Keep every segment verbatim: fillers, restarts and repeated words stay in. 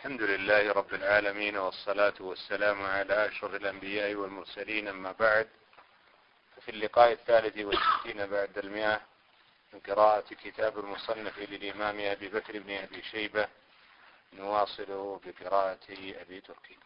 الحمد لله رب العالمين، والصلاة والسلام على أشرف الأنبياء والمرسلين، أما بعد. في اللقاء الثالث والستين بعد المئة من قراءة كتاب المصنف للإمام أبي بكر بن أبي شيبة، نواصل بقراءة أبي تركي.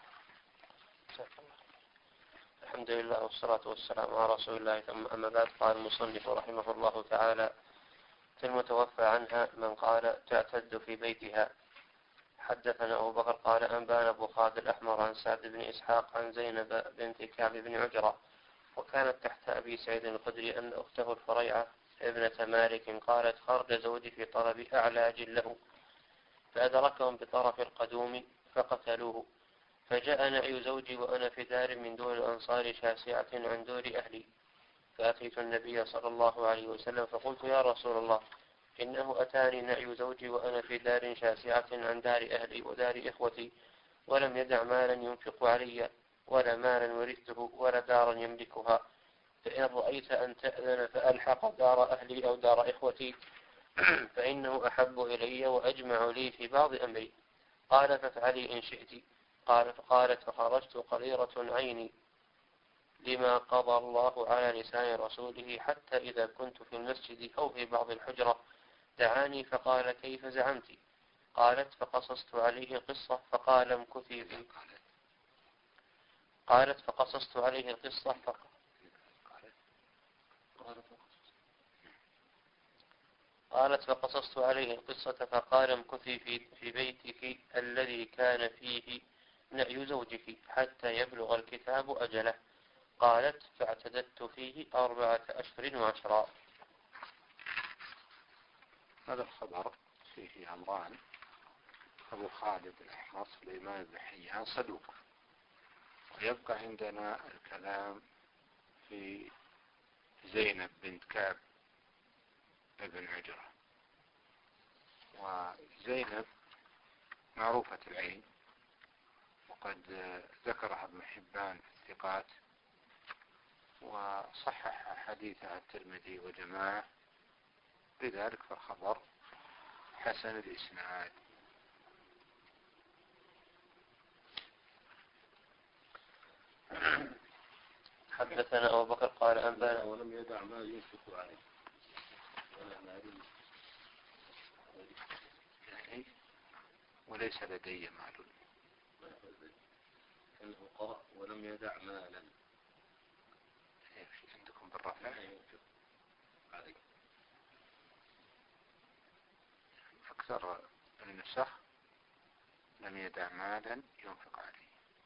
الحمد لله والصلاة والسلام على رسول الله، ثم أما بعد. قال المصنف رحمه الله تعالى: في المتوفى عنها من قال تعتد في بيتها. حدثنا أبو بكر قال أنبانا أبو خالد الأحمر عن سعد بن إسحاق عن زينب بنت كعب بن عجرة، وكانت تحت أبي سعيد الخدري، أن أخته الفريعة ابنة مالك قالت: خرج زوجي في طلب أعلاج له، فأدركهم بطرف القدوم فقتلوه، فجاء نعي زوجي وأنا في دار من دور الأنصار شاسعة عن دور أهلي، فأتيت النبي صلى الله عليه وسلم فقلت: يا رسول الله، إنه أتاني نعي زوجي وأنا في دار شاسعة عن دار أهلي ودار إخوتي، ولم يدع مالا ينفق علي، ولا مالا ورثته، ولا دارا يملكها، فإن رأيت أن تأذن فألحق دار أهلي أو دار إخوتي، فإنه أحب إلي وأجمع لي في بعض أمري. قال: فافعلي إن شئت. قال فقالت: فخرجت قريرة عيني لما قضى الله على لسان رسوله، حتى إذا كنت في المسجد أو في بعض الحجرة دعاني فقال: كيف زعمت؟ قالت: فقصصت عليه القصة فقال: امكثي في قالت فقصصت عليه القصة فقال قالت فقصصت عليه القصة فقال: امكثي في, في بيتك الذي كان فيه نعي زوجك حتى يبلغ الكتاب أجله. قالت: فاعتددت فيه أربعة أشهر وعشرا. هذا الخبر فيه أمران. أبو خالد الأحمر سليمان بن حيان صدوق، ويبقى عندنا الكلام في زينب بنت كعب بن عجرة. وزينب معروفة العين، وقد ذكرها ابن حبان في الثقات، وصحح حديثها الترمذي وجماعة، لذلك فالخبر حسن الإسناد. حدثنا أبو بكر قال أنبانا ولم يدع ما ينفق عليه ولا مال، يعني وليس لدي مال، انه قرأ ولم يدع مالا. عندكم بالرفع عليه أكثر النسخ لم يدع مالا ينفق عليه.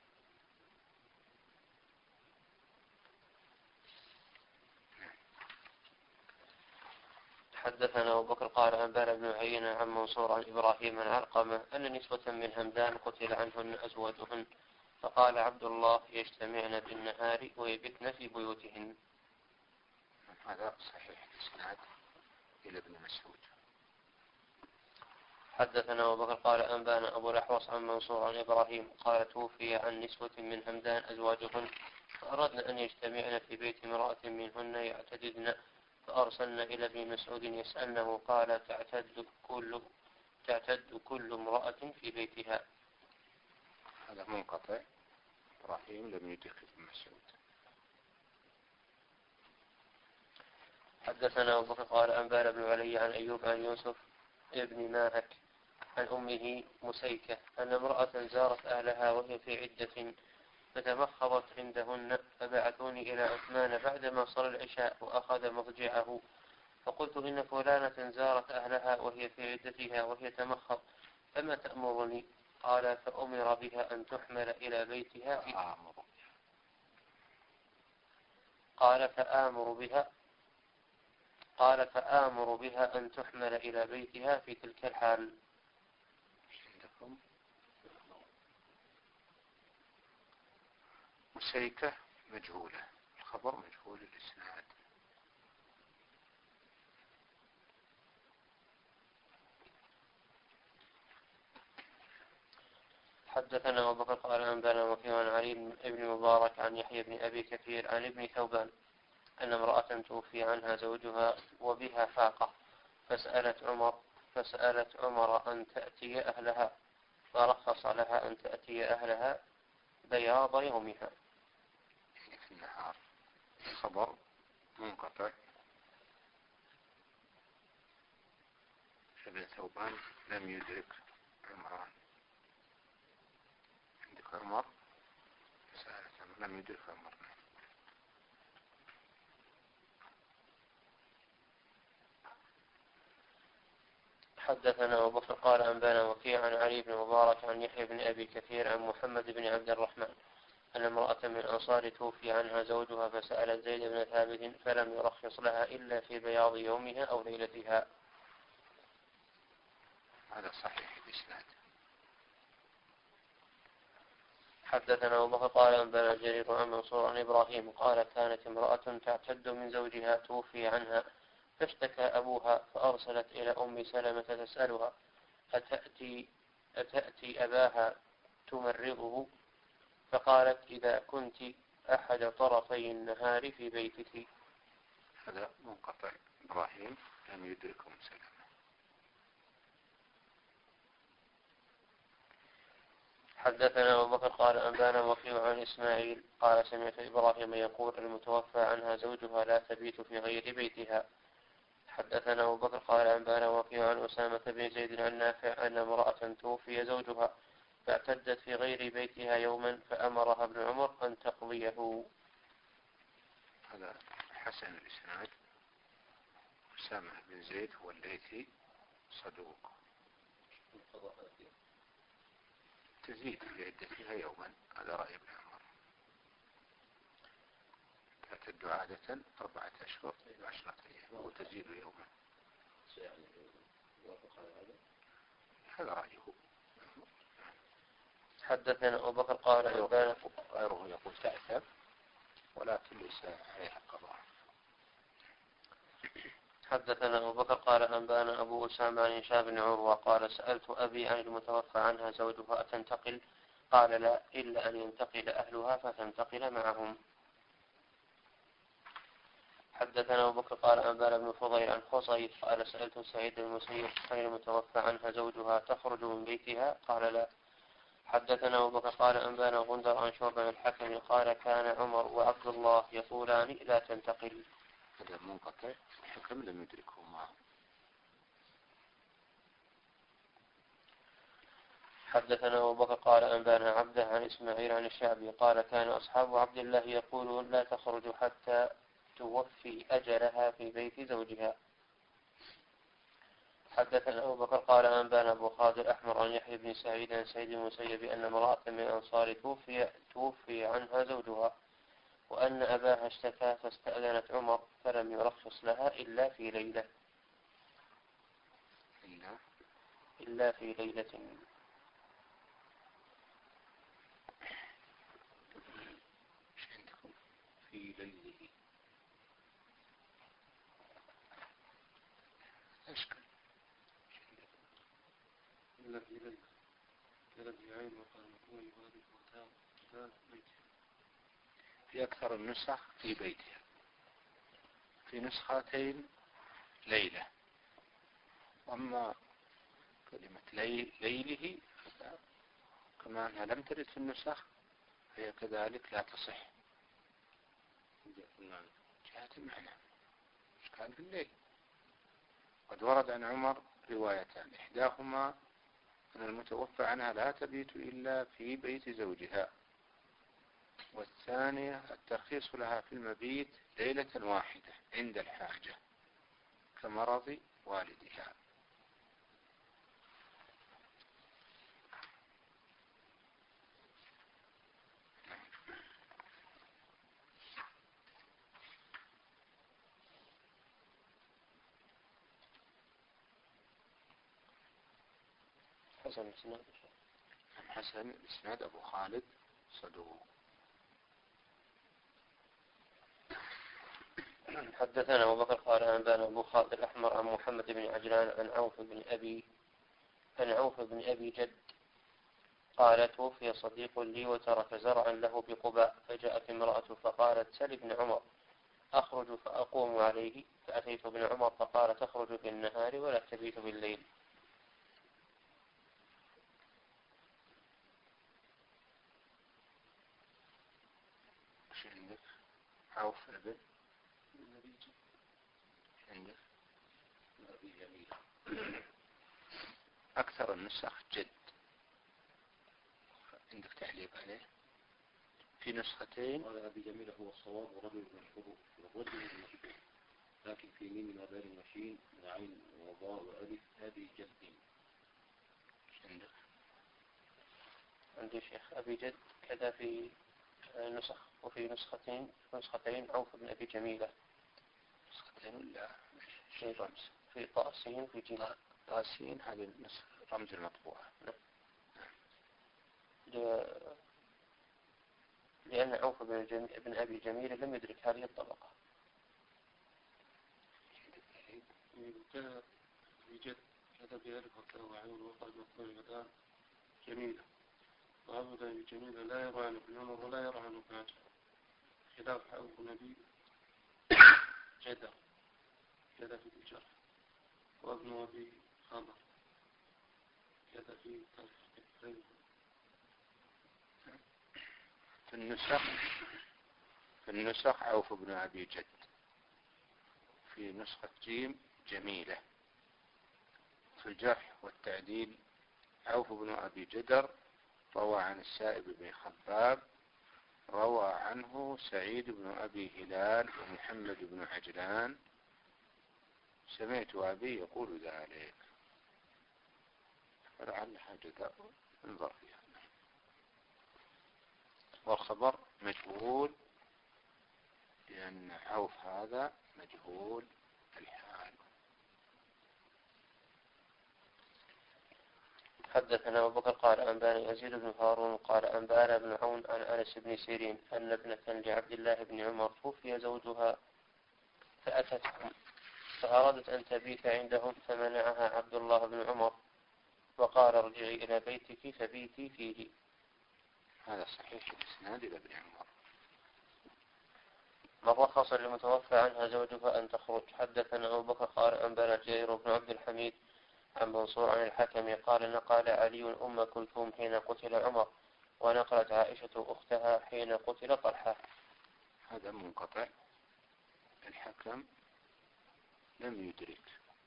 حدثنا أبو بكر قال أنبانا بن عيينة عن منصور عن إبراهيم عن علقمة أن نسوة من همدان قتل عنهن أزواجهن، فقال عبد الله: يجتمعن بالنهار ويبتن في بيوتهن. هذا صحيح الإسناد إلى ابن مسعود. حدثنا أبو بكر قال أنبانا أبو الأحوص عن منصور عن إبراهيم قال: توفي عن نسوة من همدان أزواجهن، فأردن أن يجتمعن في بيت امرأة منهن يعتددن، فأرسلنا إلى ابن مسعود يسألنه، قال: تعتد كل تعتد كل امرأة في بيتها. هذا منقطع، إبراهيم لم يدرك ابن مسعود. حدثنا أبو بكر قال أنبانا بن علي عن أيوب عن يوسف ابن ماهك عن أمه مسيكة أن امرأة زارت أهلها وهي في عدة، فتمخضت عندهن، فبعثوني إلى عثمان بعدما صلى العشاء وأخذ مضجعه، فقلت: إن فلانة زارت أهلها وهي في عدتها وهي تمخض، فما تأمرني؟ قال: فأمر بها أن تحمل إلى بيتها في قال فآمر بها قال فآمر بها أن تحمل إلى بيتها في تلك الحال. مسيكة مجهولة، الخبر مجهول الإسناد. حدثنا أبو بكر قال أنبانا وكيع عن علي بن مبارك عن يحيى بن أبي كثير عن ابن ثوبان أن امرأة توفي عنها زوجها وبها فاقة، فسألت عمر فسألت عمر أن تأتي أهلها، فرخص لها أن تأتي أهلها بياض يومها. يعني في النهار. خبر منقطع. ابن ثوبان لم يدرك عمران. عندك عمر سألت لم يدرك عمر. حدثنا أبو بكر قال أنبانا وكيع عن علي بن مبارك عن يحيى بن أبي كثير عن محمد بن عبد الرحمن أن امرأة من الأنصار توفي عنها زوجها فسألت زيد بن ثابت فلم يرخص لها إلا في بياض يومها أو ليلتها. هذا صحيح الإسناد. حدثنا أبو بكر قال أنبانا جرير عن منصور عن إبراهيم قال كانت امرأة تعتد من زوجها توفي عنها فاشتكى أبوها فأرسلت إلى أم سلمة تسألها أتأتي, أتأتي أباها تمرضه؟ فقالت إذا كنت أحد طرفي النهار في بيتك. هذا منقطع. إبراهيم لم يدرك أم سلمة. حدثنا أبو بكر قال أنبانا وكيع عن إسماعيل قال سمعت إبراهيم يقول المتوفى عنها زوجها لا تبيت في غير بيتها. حدثنا أبو بكر قال أنبانا وكيع عن أسامة بن زيد عن نافع أن امرأة توفي زوجها فاعتدت في غير بيتها يوما فأمرها ابن عمر أن تقضيه. هذا حسن الإسناد. أسامة بن زيد هو الليثي صدوق. تزيد في عدتها يوما. هذا رأي ابن عمر. تعتد عادة أربعة أشهر وعشرة أيام وتزيد يوما. هذا رأيه. حدثنا أبو بكر قال أنبانا غيره يقول تعتب ولكن ليس عليها قضاء. حدثنا أبو بكر قال أنبانا أبو أسامة عن هشام بن عروة قال سألت أبي عن المتوفى عنها زوجها أتنتقل؟ قال لا إلا أن ينتقل أهلها فتنتقل معهم. حدثنا أبو بكر قال أنبانا بن فضيل عن حصيف قال سألت سعيد المسيب عن المتوفى عنها زوجها تخرج من بيتها؟ قال لا. حدثنا أبو بكر قال أنبانا غندر عن شعبة الحكم قال كان عمر وعبد الله يقولان لا تنتقل. هذا منقطع. الحكم لم يدركه معه. حدثنا أبو بكر قال أنبانا عبده عن إسماعيل عن الشعبي قال كان أصحاب عبد الله يقولون لا تخرج حتى توفي أجلها في بيت زوجها. حدثنا أبو بكر قال أنبانا أبو خالد الأحمر عن يحيى بن سعيد عن سعيد المسيب أن امرأة من الأنصار توفي, توفي عنها زوجها وأن أباها اشتكى فاستأذنت عمر فلم يرخص لها إلا في ليلة. إلا, إلا في ليلة. في ليله. أشكال. إلا في ليلة. لرجل عين وقال مكوي وهذه وتاب لا بيتها. في أكثر النسخ في بيتها. في نسختين ليلة. أما كلمة لي... ليله كما أنها لم ترد في النسخ هي كذلك لا تصح. جهة المعنى. إشكال في الليل. قد ورد عن عمر روايتان إحداهما أن المتوفى عنها لا تبيت إلا في بيت زوجها والثانية الترخيص لها في المبيت ليلة واحدة عند الحاجة كمرض والدها. حسن الإسناد. حسن الإسناد أبو خالد صدوق. حدثنا أبو بكر قال أنبانا أبو خالد الأحمر عن محمد بن عجلان عن عوف بن أبي عن عوف بن أبي جد قال توفي صديق لي وترك زرعا له بقباء فجاءت امرأة فقالت سل ابن عمر أخرج فأقوم عليه فأتيت ابن عمر فقال تخرج بالنهار ولا تبيت بالليل. ايش عندك؟ عوف ابن عندك؟ أكثر النسخ جد. عندك تعليق عليه؟ في نسختين. قال أبي جميل هو الصواب ورجل من الحروف والرجل من المشكل، لكن في مين ما بين المشين وعين وضاء وألف أبي جد. عندك؟ عندي شيخ أبي جد كذا في نسخ، وفي نسختين نسختين عوف بن أبي جميلة. نسختين ولا في رمز في طاسين في جيم. طاسين هذه رمز المطبوعة. نعم. لأن عوف بن, جم... بن أبي جميلة لم يدرك هذه الطبقة. كذا بجد كذا بيعرف وكذا وعين وقد مطلوب مكان جميلة، وعبد بجميلة لا يرى عن ابن عمر ولا يرى عن ابن عجل، خلاف عوف نبي جدا كذا في الجرح، وابن أبي خبر كذا في تفريق. في النسخ في النسخ عوف بن أبي جد. في نسخة جيم جميلة. في الجرح والتعديل عوف بن أبي جدر روى عن السائب بن خباب، روى عنه سعيد بن أبي هلال ومحمد بن عجلان، سمعت أبي يقول ذلك. فلعل حاجة انظر فيها. والخبر مجهول لأن عوف هذا مجهول الحال. حدثنا أبو بكر قال أنبانا يزيد بن هارون قال أنبانا بن عون عن أنس بن سيرين أن ابنة لعبد الله بن عمر توفي زوجها فأتتهم فأرادت أن تبيت عندهم فمنعها عبد الله بن عمر وقال ارجعي إلى بيتك فبيتي فيه. هذا صحيح الإسناد إلى ابن عمر. من رخص للمتوفى عنها زوجها أن تخرج. حدثنا أبو بكر قال أنبانا جرير بن عبد الحميد عن منصور عن الحكم قال نقل علي أم كلثوم حين قتل عمر، ونقلت عائشة أختها حين قتل طلحة. هذا منقطع. الحكم لم يدرك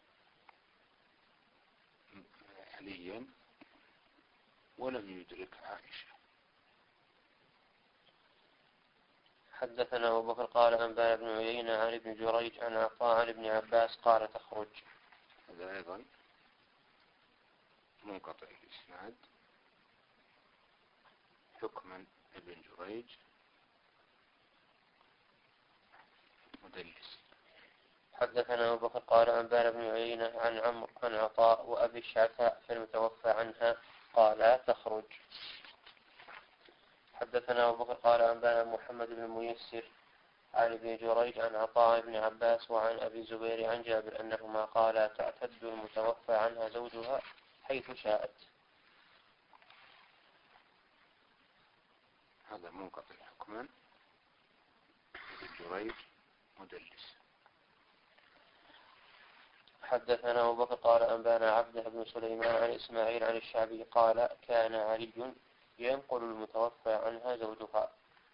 عليا ولم يدرك عائشة. حدثنا أبو بكر قال أنبانا بن عيينة عن ابن جريج عن عطاء عن ابن عباس قال تخرج. هذا أيضا منقطع الإسناد حكما ابن جريج مدلس. حدثنا أبو بكر قال أنبانا بن عيينة عن عمرو عن عطاء وأبي الشعثاء في المتوفى عنها قال تخرج. حدثنا أبو بكر قال أنبانا محمد بن ميسر عن ابن جريج عن عطاء بن عباس وعن أبي زبير عن جابر أنهما قالا تعتد المتوفى عنها زوجها حيث شاءت. هذا منقطع حكما ابن جريج مدلس. حدثنا أبو بكر قال أنبانا عبده بن سليمان عن إسماعيل عن الشعبي قال كان علي ينقل المتوفى عنها زوجها.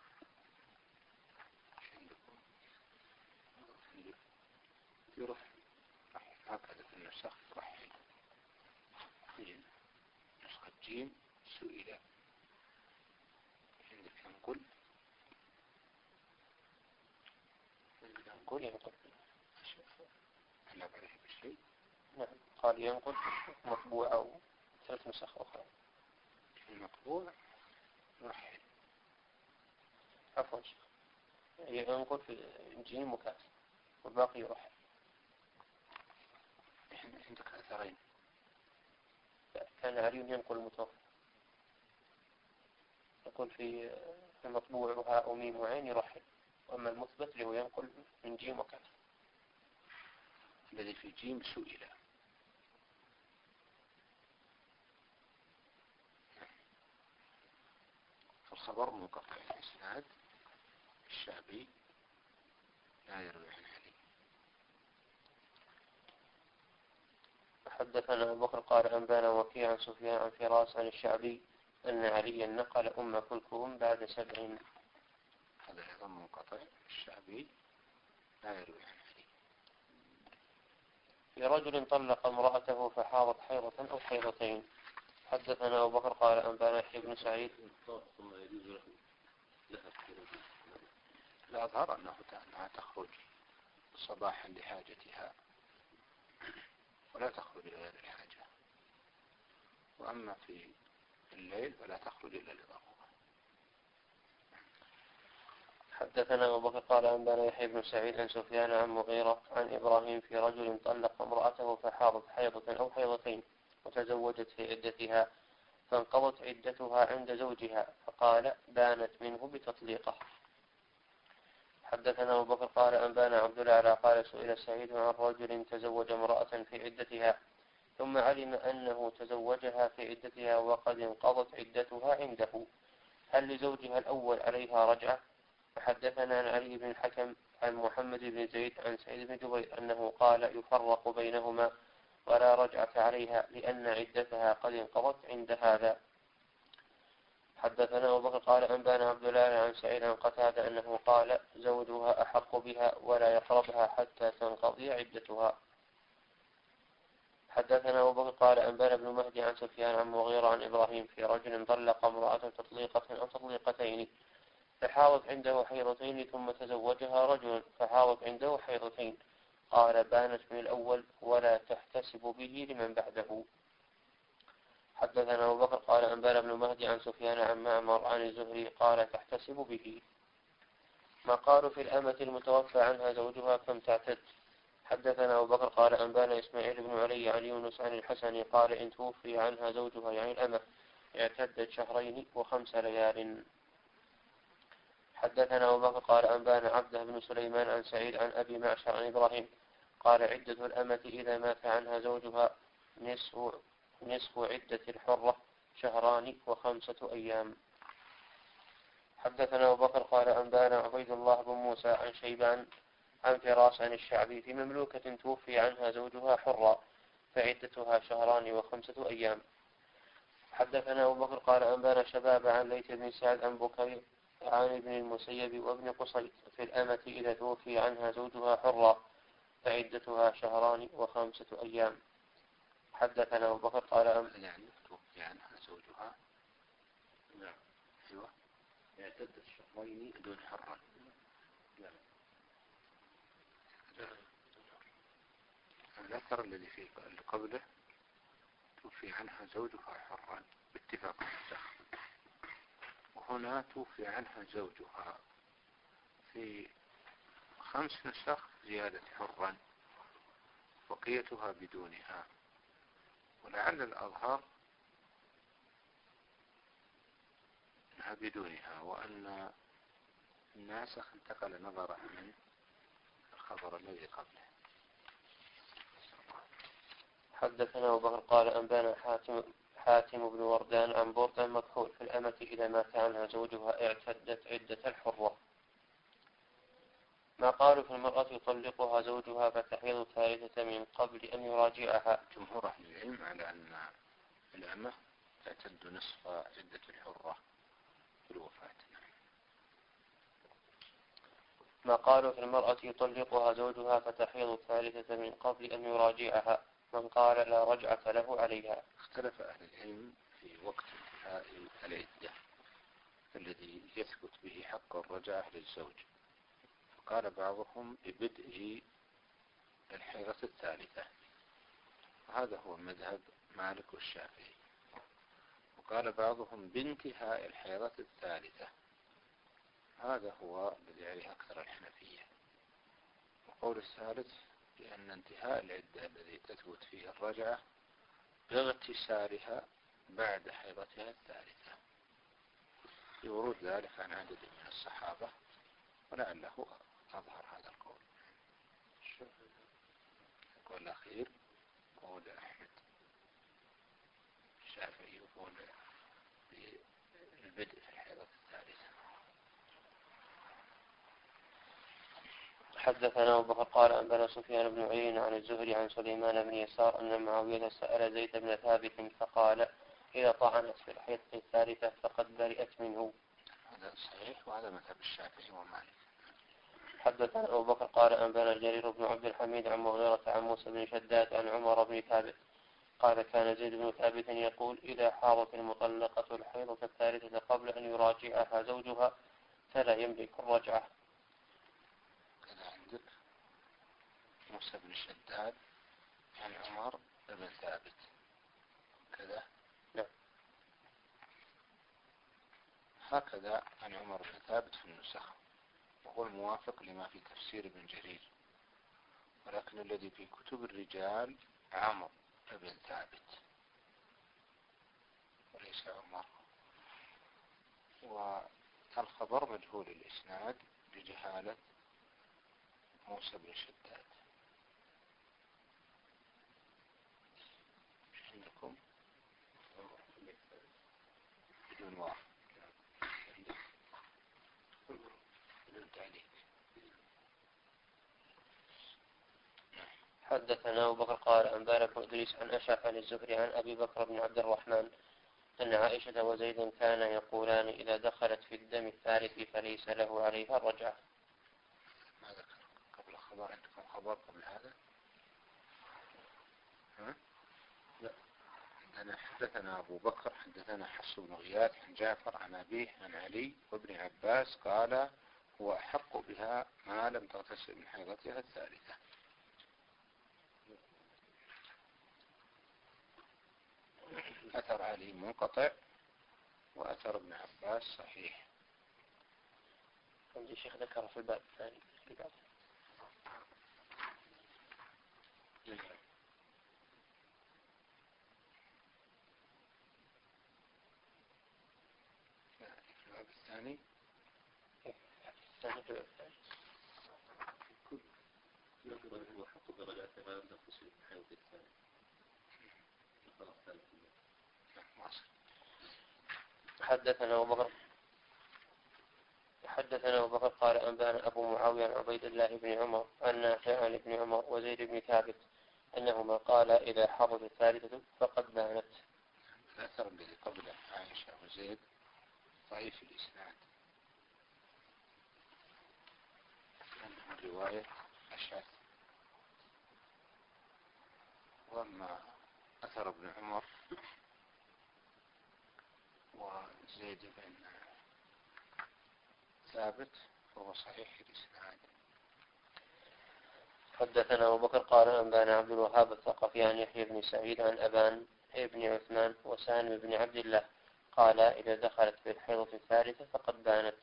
يرحل هكذا في النسخ يرحل. في نسخة جيم سئل. عندك ينقل ينقل ينقل هلا عليه بشيء. نعم قال ينقل مطبوع أو ثلاث نسخ أخرى. المطبوع يرحل. عفوا ينقل في جيم وكاف والباقي يرحل. عندك أثرين. كان علي ينقل المتوفى يقول في المطبوع وهاء وميم وعين يرحل، وأما المثبت اللي هو ينقل من جيم وكاف. الذي في جيم سئل. الخبر منقطع الإسناد الشعبي لا يروي عن علي. حدثنا أبو بكر قال أنبانا وكيع عن سفيان عن فراس عن الشعبي أن عليا نقل أم كلثوم بعد سبع. هذا أيضا منقطع. الشعبي لا يروي عن علي. في رجل طلق امرأته فحاضت حيضة أو حيضتين. حدثنا أبو بكر قال أنبانا يحيى بن سعيد. ثم يجوز له لها الأظهر أنها تخرج صباحا لحاجتها ولا تخرج إلى غير الحاجة، وأما في الليل فلا تخرج إلا لضرورة. حدثنا أبو بكر قال أنبانا يحيى بن سعيد عن سفيان عن مغيرة عن إبراهيم في رجل طلق امرأته فحاضت حيضة أو حيضتين وتزوجت في عدتها فانقضت عدتها عند زوجها فقال بانت منه بتطليقه. حدثنا أبو بكر قال أنبانا عبد الأعلى قال سئل سعيد عن رجل تزوج امرأة في عدتها ثم علم أنه تزوجها في عدتها وقد انقضت عدتها عنده، هل لزوجها الأول عليها رجعة؟ فحدثنا عن علي بن الحكم عن محمد بن زيد عن سعيد بن جبير أنه قال يفرق بينهما ولا رجعة عليها لأن عدتها قد انقضت عند هذا. حدثنا أبو بكر قال أنبانا عبد الله عن سعيد عن قتادة أنه قال زوجها أحق بها ولا يقربها حتى تنقضي عدتها. حدثنا أبو بكر قال أنبانا ابن مهدي عن سفيان عن مغيرة عن إبراهيم في رجل طلق امرأة تطليقة أو تطليقتين فحاضت عنده حيضتين ثم تزوجها رجل فحاضت عنده حيضتين، قال بانت من الأول ولا تحتسب به لمن بعده. حدثنا أبو بكر قال أنبانا ابن مهدي عن سفيان عن معمر عن الزهري قال تحتسب به. ما قالوا في الأمة المتوفى عنها زوجها كم تعتد. حدثنا أبو بكر قال أنبانا إسماعيل بن علي عن يونس عن الحسن قال إن توفي عنها زوجها يعني الأمة اعتدت شهرين وخمس ليال. حدثنا أبو بكر قال أنبانا عبده بن سليمان عن سعيد عن أبي معشر عن إبراهيم قال عدة الأمة إذا مات عنها زوجها نصف نصف عدة الحرة شهران وخمسة أيام. حدثنا أبو بكر قال أنبانا عبيد الله بن موسى عن شيبان عن فراس عن الشعبي في مملوكة توفي عنها زوجها حرة فعدتها شهران وخمسة أيام. حدثنا أبو بكر قال أنبانا شباب عن ليث بن سعد عن بكير عن ابن المسيب وابن قصي في الأمة إذا توفي عنها زوجها حرة فعدتها شهران وخمسة أيام. حدثنا أبو بكر قال أم يعني توفي عنها زوجها نعم أيوة اعتدت شهرين دون حرة. نعم الأثر الذي في اللي قبله توفي عنها زوجها حرا باتفاق النسخ، وهنا توفي عنها زوجها في خمس نسخ زيادة حرا بقيتها بدونها، ولعل الأظهر أنها بدونها وأن الناسخ انتقل نظرا من الخبر الذي قبله. حدثنا أبو بكر قال أنبانا حاتم حاتم بن وردان عن برد مكحول في الأمة إذا مات عنها زوجها اعتدت عدة الحرة. ما قالوا في المرأة يطلقها زوجها فتحيض ثالثة من قبل أن يراجعها. جمهور أهل العلم على أن الأمة تعتد نصف عدة الحرة في الوفاة. ما قالوا في المرأة يطلقها زوجها فتحيض ثالثة من قبل أن يراجعها، من قال لا رجعة له عليها. اختلف أهل العلم في وقت انتهاء العدة الذي يثبت به حق الرجعة للزوج، فقال بعضهم ببدء الحيضة الثالثة، وهذا هو مذهب مالك والشافعي، وقال بعضهم بانتهاء الحيضة الثالثة، هذا هو الذي عليه أكثر الحنفية. وقول الثالث بأن انتهاء العدة الذي تثبت فيه الرجعة باغتسالها بعد حيضتها الثالثة، بورود ذلك عن عدد من الصحابة، ولعله أظهر هذا القول. القول الأخير قول أحمد الشافعي يقول بالبدء في الحيضة الثالثة. حدثنا أبو بكر قال أنبانا سفيان بن عيينة عن الزهري عن سليمان بن يسار أن معاوية سأل زيد بن ثابت فقال إذا طعنت في الحيضة الثالثة فقد برئت منه. هذا صحيح وهذا مذهب الشافعي ومالك. حدثنا أبو بكر قال أنبانا جرير بن عبد الحميد عن مغيرة عن موسى بن شداد عن عمر بن ثابت قال كان زيد بن ثابت يقول إذا حاضت المطلقة الحيضة الثالثة قبل أن يراجعها زوجها فلا يملك الرجعة. كذا عندك موسى بن شداد عن عمر بن ثابت كذا. نعم. هكذا عن عمر بن ثابت في النسخ، وهو الموافق لما في تفسير ابن جرير، ولكن الذي في كتب الرجال عمرو بن ثابت وليس عمر. والخبر مجهول الإسناد بجهالة موسى بن شداد. عندكم بدون واحد بدون تعليق. حدثنا أبو بكر قال أنبانا بن إدريس عن أشعث عن الزهري عن أبي بكر بن عبد الرحمن أن عائشة وزيد كانا يقولان إذا دخلت في الدم الثالث فليس له عليها الرجعة. ما ذكر قبل خبر؟ عندكم خبر قبل هذا؟ ها؟ لا. عندنا حدثنا أبو بكر حدثنا حفص بن غياث عن جعفر عن أبيه عن علي وابن عباس قال هو أحق بها ما لم تغتسل من حيضتها الثالثة. أثر علي منقطع وأثر ابن عباس صحيح. عندي شيخ ذكر في الباب الثاني في بعض. في الباب الثاني الثاني في الباب الثاني يقول هو حق درجات ما لم تغتسل من حيض الثاني. حدثنا أبو بكر حدثنا أبو بكر قال أنبانا أبو معاوية عن عبيد الله بن عمر عن نافع عن ابن عمر وزيد بن ثابت أنهما قال إذا حضت الثالثة فقد بانت. الأثر الذي قبل عائشة وزيد ضعيف الإسناد من رواية أشعث، وأما أثر ابن عمر وزيد بن ثابت فهو صحيح الإسناد. حدثنا أبو بكر قال أنبانا عبد الوهاب الثقفي عن يحيى بن سعيد عن أبان ابن عثمان وسالم بن عبد الله قال إذا دخلت في الحيضة الثالثة فقد بانت.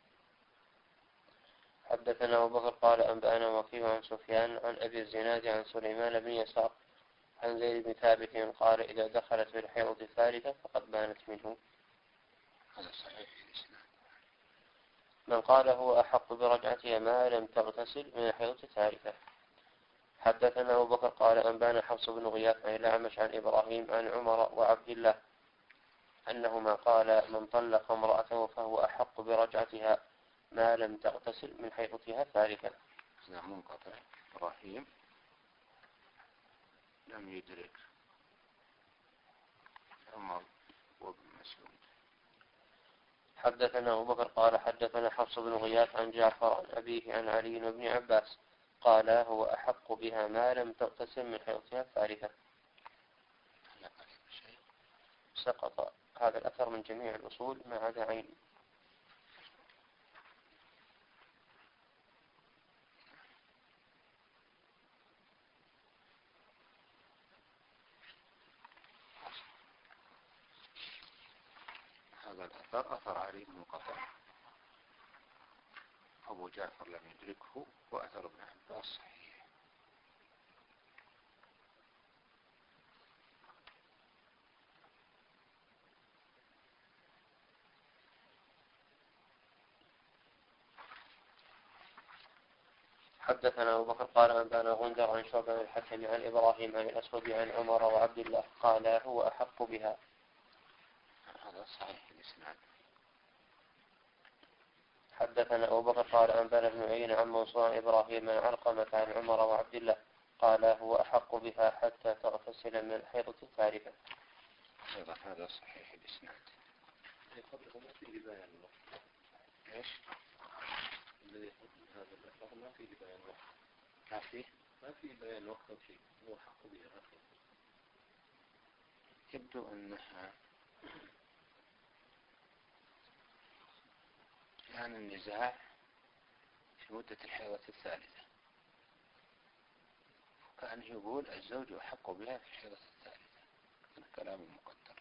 حدثنا أبو بكر قال أنبانا وكيع عن سفيان عن أبي الزناد عن سليمان بن يسار عن زيد بن ثابت قال إذا دخلت في الحيضة الثالثة فقد بانت منه. هذا صحيح الإسناد. من قال هو أحق برجعتها ما لم تغتسل من الحيضة الثالثة. حدثنا أبو بكر قال أنبانا حفص بن غياث عن الأعمش عن إبراهيم عن عمر وعبد الله أنهما قال من طلق امرأته فهو أحق برجعتها ما لم تغتسل من حيضتها الثالثة. هذا منقطع. إبراهيم لم يدرك عمر وابن مسعود. حدثنا أبو بكر قال حدثنا حفص بن غياث عن جعفر عن أبيه عن علي وابن عباس قال هو أحق بها ما لم تغتسل من حيضتها الثالثة. سقط هذا الأثر من جميع الأصول ما عدا عين. هذا الأثر أثر علي منقطع، أبو جعفر لم يدركه، وأثر ابن عباس صحيح. حدثنا أبو بكر قال أنبانا غندر عن شعبة بن الحكم عن إبراهيم عن الأسود عن عمر وعبد الله قال هو أحق بها. هذا صحيح الإسناد. حدثنا أبو بكر قال أنبانا ابن عيينة عن منصور عن إبراهيم عن علقمة عن عمر وعبد الله قال هو أحق بها حتى تغتسل من الحيضة الثالثة. أيضا هذا صحيح الإسناد. ما فيه ما في بيان وقت أو شيء، هو حق بها أكثر. يبدو أنها يعني النزاع في مدة الحيضة الثالثة، كان يقول الزوج أحق بها في الحيضة الثالثة، هذا كلام مقدر.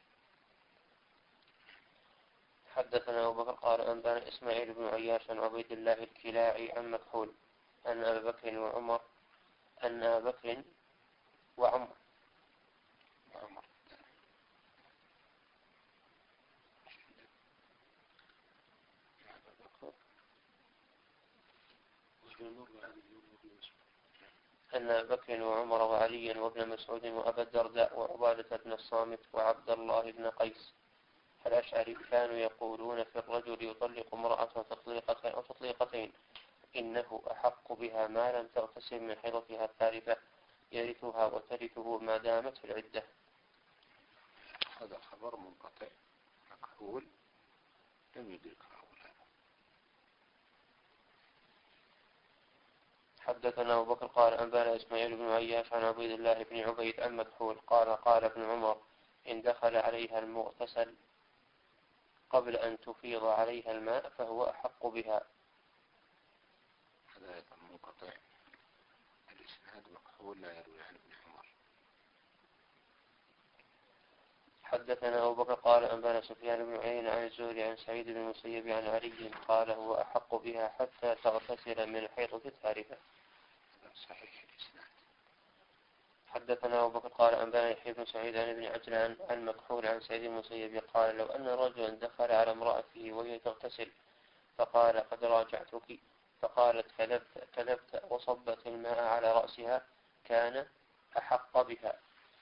حدثنا أبو بكر قال أنبأنا إسماعيل بن عياش عن عبيد الله الكلاعي عن مكحول أن أبا بكر وعمر أن أبا بكر وعمر وعمر أن أبا بكر وعمر وعليا وابن مسعود وأبا الدرداء وعبادة بن الصامت وعبد الله بن قيس الأشعري كانوا يقولون في الرجل يطلق امرأته تطليقة أو تطليقتين إنه أحق بها ما لم تغتسل من حيضتها الثالثة يرثها وترثه ما دامت في العدة. هذا خبر منقطع مكحول لم يدرك هؤلاء. حدثنا أبو بكر قال أنبأنا إسماعيل بن عياش عن عبيد الله بن عبيد عن مكحول قال قال ابن عمر إن دخل عليها المغتسل قبل أن تفيض عليها الماء فهو أحق بها. هذا أيضا منقطع، الإسناد مكحول لا يروي عن ابن عمر. حدثنا أبو بكر قال أنبأنا سفيان بن عيينة عن الزهري عن سعيد بن المسيب عن علي قال هو أحق بها حتى تغتسل من الحيضة الثالثة. صحيح الإسناد. حدثنا أبو بكر قال أنبأنا يحيى بن سعيد عن ابن عجلان عن مكحول عن سعيد بن المسيب قال لو أن رجلا دخل على امرأته وهي تغتسل فقال قد راجعتك فقالت كذبت كذبت وصبت الماء على رأسها كان أحق بها.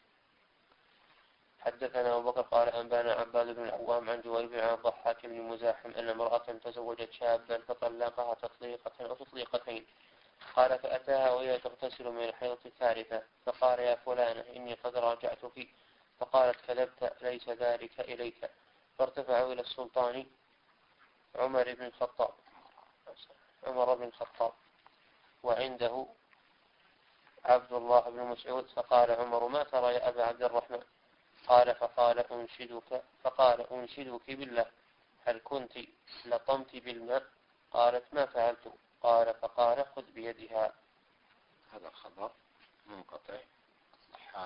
حدثنا أبو بكر قال أنبأنا عباد بن العوام عن جويبر عن الضحاك بن مزاحم أن امرأة تزوجت شابا فطلقها تطليقة أو تطليقتين قال فأتاها وهي تغتسل من الحيضة الثالثة فقال يا فلانة إني قد راجعتك فقالت كذبت ليس ذلك إليك فارتفعوا إلى السلطان عمر بن الخطاب عمر بن الخطاب وعنده عبد الله بن مسعود فقال عمر ما ترى يا أبا عبد الرحمن قال فقال أنشدك فقال أنشدك بالله هل كنت لطمت بالماء قالت ما فعلت قال فقال خذ بيدها. هذا خبر منقطع، الضحاك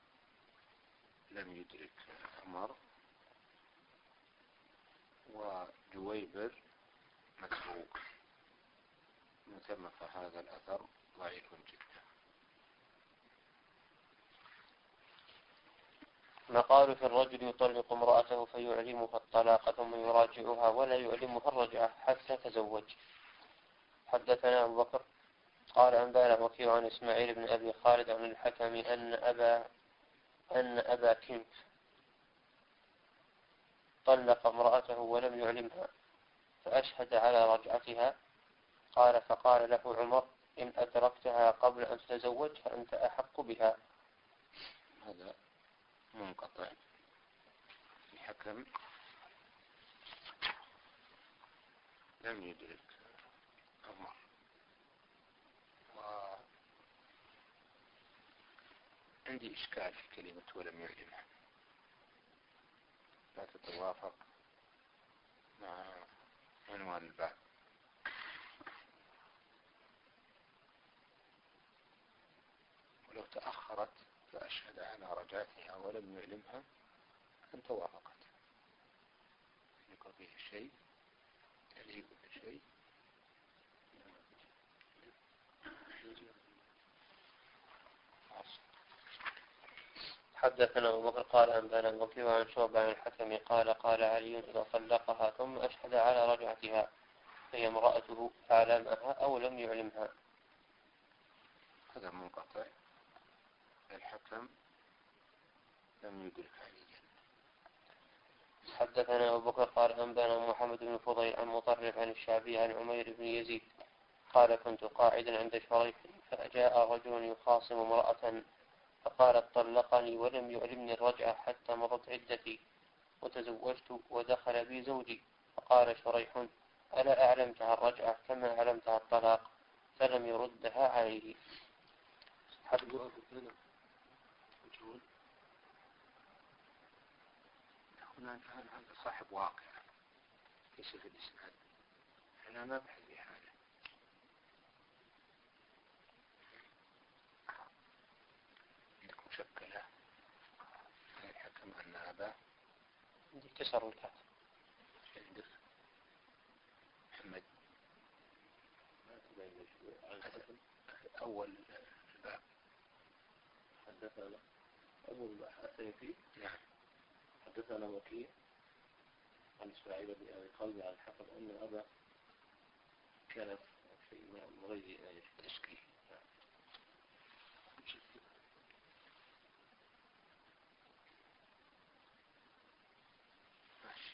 لم يدرك عمر وجويبر متروك من ثم فهذا الأثر ضعيف جدا. مقال في الرجل يطلق امرأته فيعلمها الطلاق ثم يراجعها ولا يعلمها الرجعة حتى تزوج. حدثنا أبو بكر قال أنبأنا وكيع عن إسماعيل بن أبي خالد عن الحكم أن أبا أن أبا كنف طلق امرأته ولم يعلمها فأشهد على رجعتها قال فقال له عمر إن أدركتها قبل أن تتزوج فأنت أحق بها. هذا منقطع، الحكم لم يدرك عمر وعندي إشكال في كلمة ولم يعلمها، لا تتوافق مع عنوان الباب. ولو تأخرت فأشهد على رجعتها ولم يعلمها أن توافقت، يكون فيه شيء يليق بشيء. حدثنا أبو بكر قال أنبأنا وكيع عن شعبة عن الحكم قال قال علي إذا طلقها ثم أشهد على رجعتها فهي امرأته أعلمها أو لم يعلمها. هذا منقطع، الحكم لم يدرك عليا. حدثنا أبو بكر قال أنبأنا محمد بن فضيل عن مطرف عن الشعبي عن عمير بن يزيد قال كنت قاعدا عند شريح فجاء رجل يخاصم امرأة فقالت طلقني ولم يعلمني الرجعة حتى مضت عدتي وتزوجت ودخل بي زوجي فقال شريح ألا أعلمتها الرجعة كما علمتها الطلاق فلم يردها عليه. حد يوقف هنا مجهول. هنا هذا صاحب واقع ليس في الإسناد، أنا ما بحث في حاله. عندك مشكلة عن الحكم أن هذا عندي كسر الكاف. عندك محمد أول الباب حدثنا أبو الحسيفي نعم حدثنا وكيع عن إسماعيل بن أبي قلبي عن الحكم أن أبا كان في مغير تسكي. ماشي.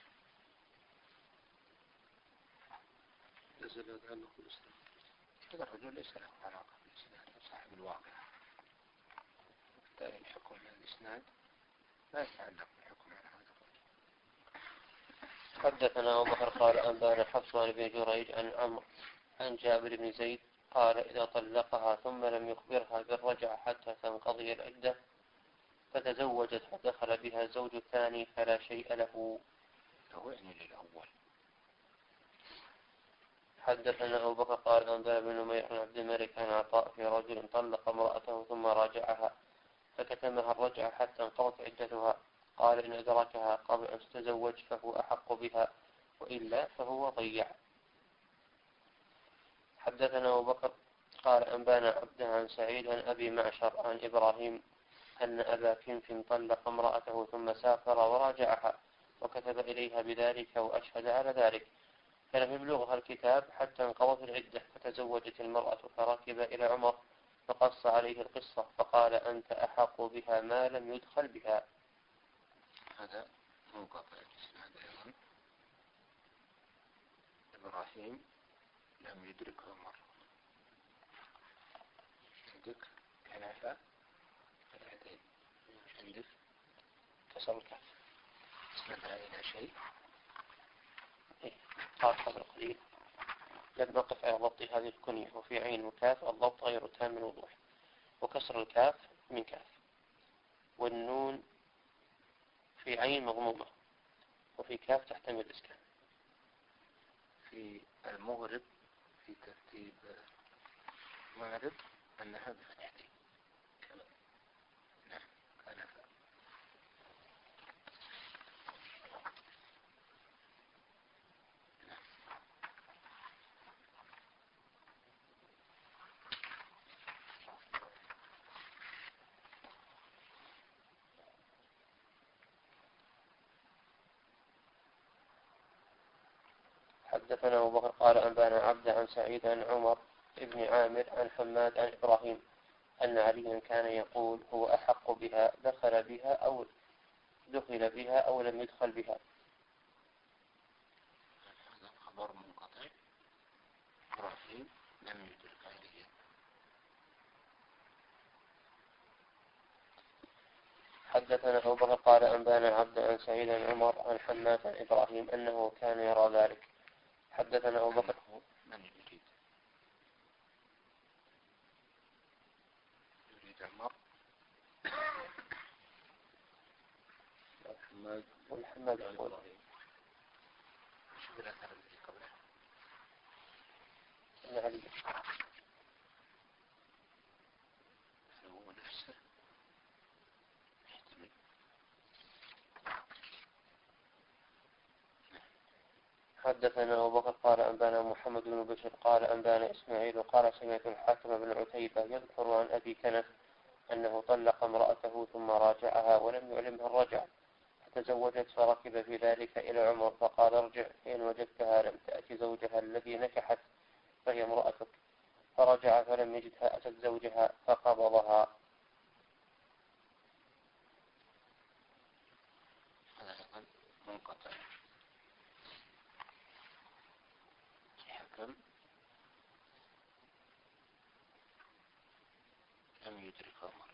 نزل هذا عنه كل إسلام. هذا الرجل ليس له علاقة بالإسناد، صاحب الواقع. بالتالي الحكم على الإسناد لا يتعلق بالحكم على هذا الرجل. حدثنا أبو بكر قال أنبانا حفص عن ابن جريج عن عمرو عن جابر بن زيد قال إذا طلقها ثم لم يخبرها بالرجعة حتى تنقضي العدة فتزوجت فدخل بها الزوج الثاني فلا شيء له. هو يعني للأول. حدثنا أبو بكر قال أنبانا بن نمير عن عبد الملك عن عطاء في رجل طلق امرأته ثم راجعها فكتمها الرجعة حتى انقضت عدتها قال إن أدركها قبل أن تتزوج فهو أحق بها وإلا فهو ضيع. حدثنا أبو بكر قال أنبانا عبده عن سعيد عن أبي معشر عن إبراهيم أن أبا كنف طلق امرأته ثم سافر وراجعها وكتب إليها بذلك وأشهد على ذلك فلم يبلغها الكتاب حتى انقضت العدة فتزوجت المرأة فركب إلى عمر فقص عليه القصة فقال أنت أحق بها ما لم يدخل بها. هذا منقطع الإسناد أيضا. إبراهيم لم يدرك عمر. عندك كنافة فتحتين. عندك كسر الكاف. اسندها إلى شيء. إيه. قال قبل قليل لم نقف على ضبط هذه الكنية وفي عين وكاف الضبط غير تام من وضوح وكسر الكاف من كاف والنون في عين مضمومة وفي كاف تحتمل الإسكان. في المغرب في ترتيب المغرب أنها بفتحتين. نعم كنفة. حدثنا أبو بكر قال أنبانا عبد عن سعيد عن عمر ابن عامر عن حماد عن إبراهيم أن عليا كان يقول هو أحق بها دخل بها أو دخل بها أو لم يدخل بها. هذا خبر منقطع. إبراهيم لم يدرك عليه. حدثنا أبو بكر قال أنبانا عبد عن سعيد عن عمر عن حماد عن إبراهيم أنه كان يرى ذلك. حدثنا أبو بكر من يريد يريد عمر محمد والحماد يقول شوف الأثر الذي قبله. أن علي هو نفسه يحتمل. حدثنا أبو بكر قال أنبانا محمد بن بشر قال أنبانا إسماعيل قال سمعت الحاكم بن عتيبة يذكر عن أبي كنف أنه طلق امرأته ثم راجعها ولم يعلمها الرجع فتزوجت فركب في ذلك إلى عمر فقال ارجع فإن وجدتها لم تأتي زوجها الذي نكحت فهي امرأتك فرجع فلم يجدها أتت زوجها فقبضها. هذا أيضا منقطع. حكم لم يدرك عمر.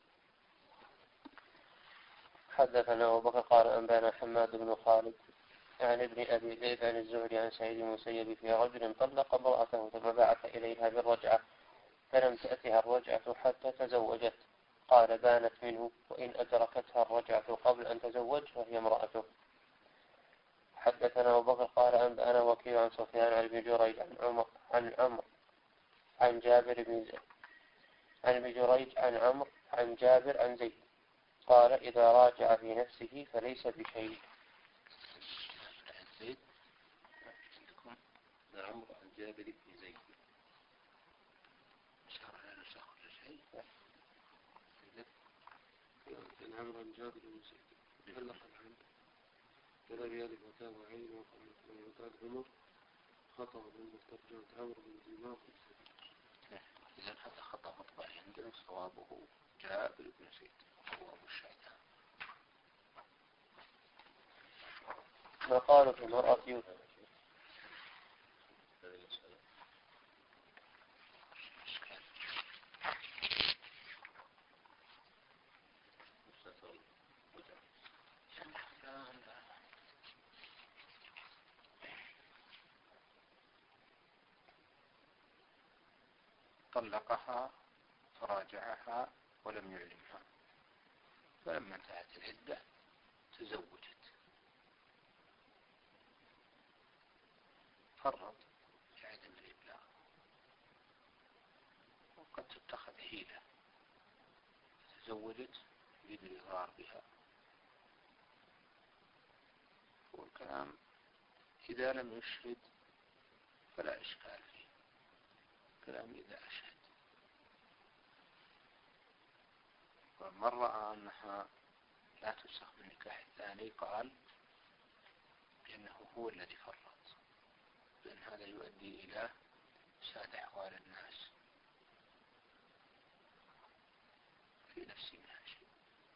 حدثنا أبو بكر قال أنبانا حماد بن خالد عن ابن أبي ذئب عن الزهري عن سعيد المسيب في رجل طلق امرأته ثم بعث إليها بالرجعة فلم تأتها الرجعة حتى تزوجت، قال بانت منه، وإن أدركتها الرجعة قبل أن تزوج فهي امرأته. حدثنا أبو بكر قال أنبأنا وكيع عن سفيان عن ابن جريج عن عمر عن عمرو عن جابر بن زيد عن ابن جريج عن عمرو عن جابر عن زيد قال إذا راجع في نفسه فليس بشيء. زيد عندكم عمرو عن جابر بن زيد شهر على نسخ شيء كان عمرو عن جابر بن زيد علق الحمد كلام يالي فتاة وعين وقال عمر خطأ من ترجمة عمرو بن دينار. إذا هذا خطأ مطبعي عندنا، صوابه جابر بن زيد هو أبو الشهداء. وقالوا في المرأة يوسف طلقها فراجعها ولم يعلمها، فلما انتهت العدة تزوجت، فرط في عدم الإبلاغ، وقد تتخذ حيلة تزوجت بالإضرار بها. والكلام إذا لم يشهد فلا إشكال فيه، كلام إذا أشهد. ومن رأى أنها لا تفسخ بالنكاح الثاني قال بأنه هو الذي فرط، لأن هذا يؤدي إلى إفساد أحوال الناس في نفس منها شيء.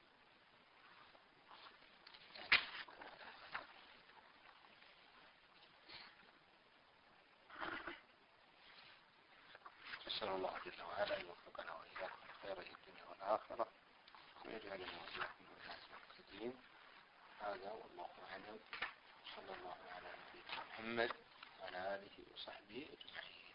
نسأل الله جل وعلا يوفقنا وإياكم خير الدنيا والآخرة، ويجعلنا وإياكم من الناس المهتدين. هذا والله أعلم، صلى الله على نبينا محمد وعلى آله وصحبه أجمعين.